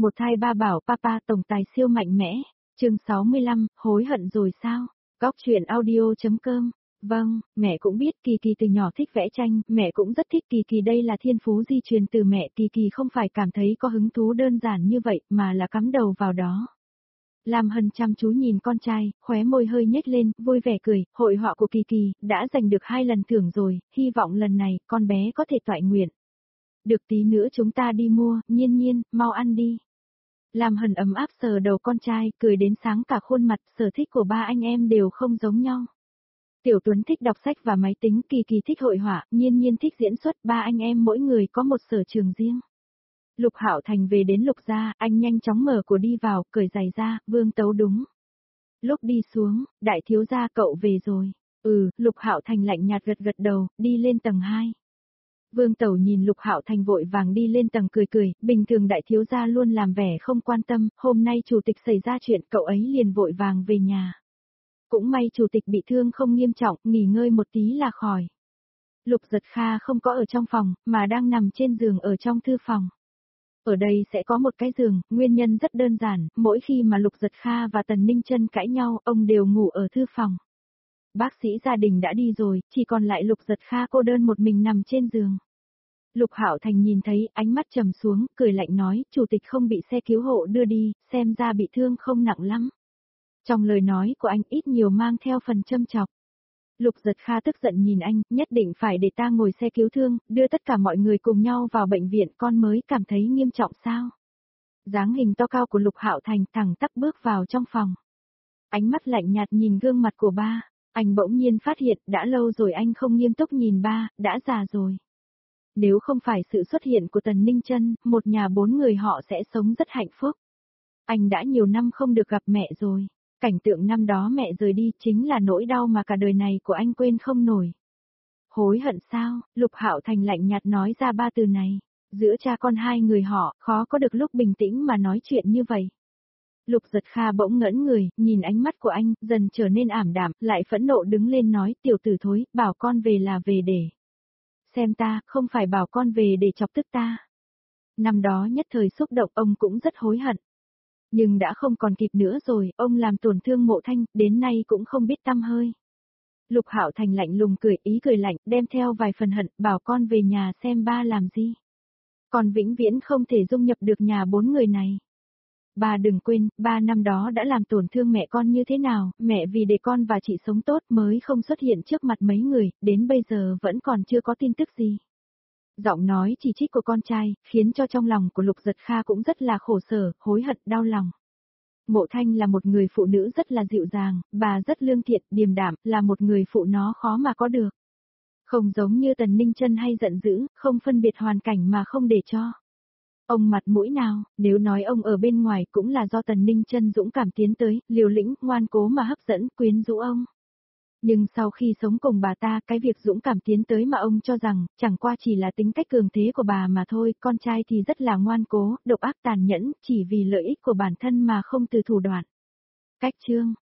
Một thai ba bảo papa tổng tài siêu mạnh mẽ. Chương 65, hối hận rồi sao? Góc truyện audio.com. Vâng, mẹ cũng biết Kỳ Kỳ từ nhỏ thích vẽ tranh, mẹ cũng rất thích Kỳ Kỳ, đây là thiên phú di truyền từ mẹ. Kỳ Kỳ không phải cảm thấy có hứng thú đơn giản như vậy mà là cắm đầu vào đó. Lam Hân chăm chú nhìn con trai, khóe môi hơi nhếch lên, vui vẻ cười, hội họa của Kỳ Kỳ đã giành được 2 lần thưởng rồi, hy vọng lần này con bé có thể toại nguyện. Được, tí nữa chúng ta đi mua, Nhiên Nhiên, mau ăn đi. Lam Hân ấm áp sờ đầu con trai, cười đến sáng cả khuôn mặt, sở thích của ba anh em đều không giống nhau. Tiểu Tuấn thích đọc sách và máy tính, Kỳ Kỳ thích hội họa, Nhiên Nhiên thích diễn xuất, ba anh em mỗi người có một sở trường riêng. Lục Hạo Thành về đến Lục gia, anh nhanh chóng mở cửa đi vào, cởi giày ra, Vương Tấu đúng. Lúc đi xuống, đại thiếu gia cậu về rồi. Lục Hạo Thành lạnh nhạt gật gật đầu, đi lên tầng 2. Vương Tẩu nhìn Lục Hạo Thành vội vàng đi lên tầng cười cười, bình thường đại thiếu gia luôn làm vẻ không quan tâm, hôm nay chủ tịch xảy ra chuyện cậu ấy liền vội vàng về nhà. Cũng may chủ tịch bị thương không nghiêm trọng, nghỉ ngơi một tí là khỏi. Lục Giật Kha không có ở trong phòng, mà đang nằm trên giường ở trong thư phòng. Ở đây sẽ có một cái giường, nguyên nhân rất đơn giản, mỗi khi mà Lục Giật Kha và Tần Ninh Chân cãi nhau, ông đều ngủ ở thư phòng. Bác sĩ gia đình đã đi rồi, chỉ còn lại Lục Giật Kha cô đơn một mình nằm trên giường. Lục Hạo Thành nhìn thấy, ánh mắt trầm xuống, cười lạnh nói, chủ tịch không bị xe cứu hộ đưa đi, xem ra bị thương không nặng lắm. Trong lời nói của anh ít nhiều mang theo phần châm chọc. Lục Giật Kha tức giận nhìn anh, nhất định phải để ta ngồi xe cứu thương, đưa tất cả mọi người cùng nhau vào bệnh viện, con mới cảm thấy nghiêm trọng sao? Dáng hình to cao của Lục Hạo Thành thẳng tắp bước vào trong phòng. Ánh mắt lạnh nhạt nhìn gương mặt của ba, anh bỗng nhiên phát hiện đã lâu rồi anh không nghiêm túc nhìn ba, đã già rồi. Nếu không phải sự xuất hiện của Tần Ninh Chân, một nhà 4 người họ sẽ sống rất hạnh phúc. Anh đã nhiều năm không được gặp mẹ rồi. Cảnh tượng năm đó mẹ rời đi chính là nỗi đau mà cả đời này của anh quên không nổi. Hối hận sao? Lục Hạo Thành lạnh nhạt nói ra 3 từ này. Giữa cha con hai người họ, khó có được lúc bình tĩnh mà nói chuyện như vậy. Lục Giật Kha bỗng ngẩn người, nhìn ánh mắt của anh, dần trở nên ảm đạm, lại phẫn nộ đứng lên nói, tiểu tử thối, bảo con về là về để. Xem ta, không phải bảo con về để chọc tức ta. Năm đó nhất thời xúc động ông cũng rất hối hận. Nhưng đã không còn kịp nữa rồi, ông làm tổn thương Mộ Thanh, đến nay cũng không biết tăm hơi. Lục Hạo Thành lạnh lùng cười, ý cười lạnh, đem theo vài phần hận, bảo con về nhà xem ba làm gì. Con vĩnh viễn không thể dung nhập được nhà 4 người này. Ba đừng quên, ba năm đó đã làm tổn thương mẹ con như thế nào, mẹ vì để con và chị sống tốt mới không xuất hiện trước mặt mấy người, đến bây giờ vẫn còn chưa có tin tức gì. Giọng nói chỉ trích của con trai, khiến cho trong lòng của Lục Giật Kha cũng rất là khổ sở, hối hận, đau lòng. Mộ Thanh là một người phụ nữ rất là dịu dàng, bà rất lương thiện, điềm đạm, là một người phụ nó khó mà có được. Không giống như Tần Ninh Chân hay giận dữ, không phân biệt hoàn cảnh mà không để cho. Ông mặt mũi nào, nếu nói ông ở bên ngoài cũng là do Tần Ninh Chân dũng cảm tiến tới, liều lĩnh, ngoan cố mà hấp dẫn, quyến rũ ông. Nhưng sau khi sống cùng bà ta, cái việc dũng cảm tiến tới mà ông cho rằng, chẳng qua chỉ là tính cách cường thế của bà mà thôi, con trai thì rất là ngoan cố, độc ác tàn nhẫn, chỉ vì lợi ích của bản thân mà không từ thủ đoạn. Cách chương,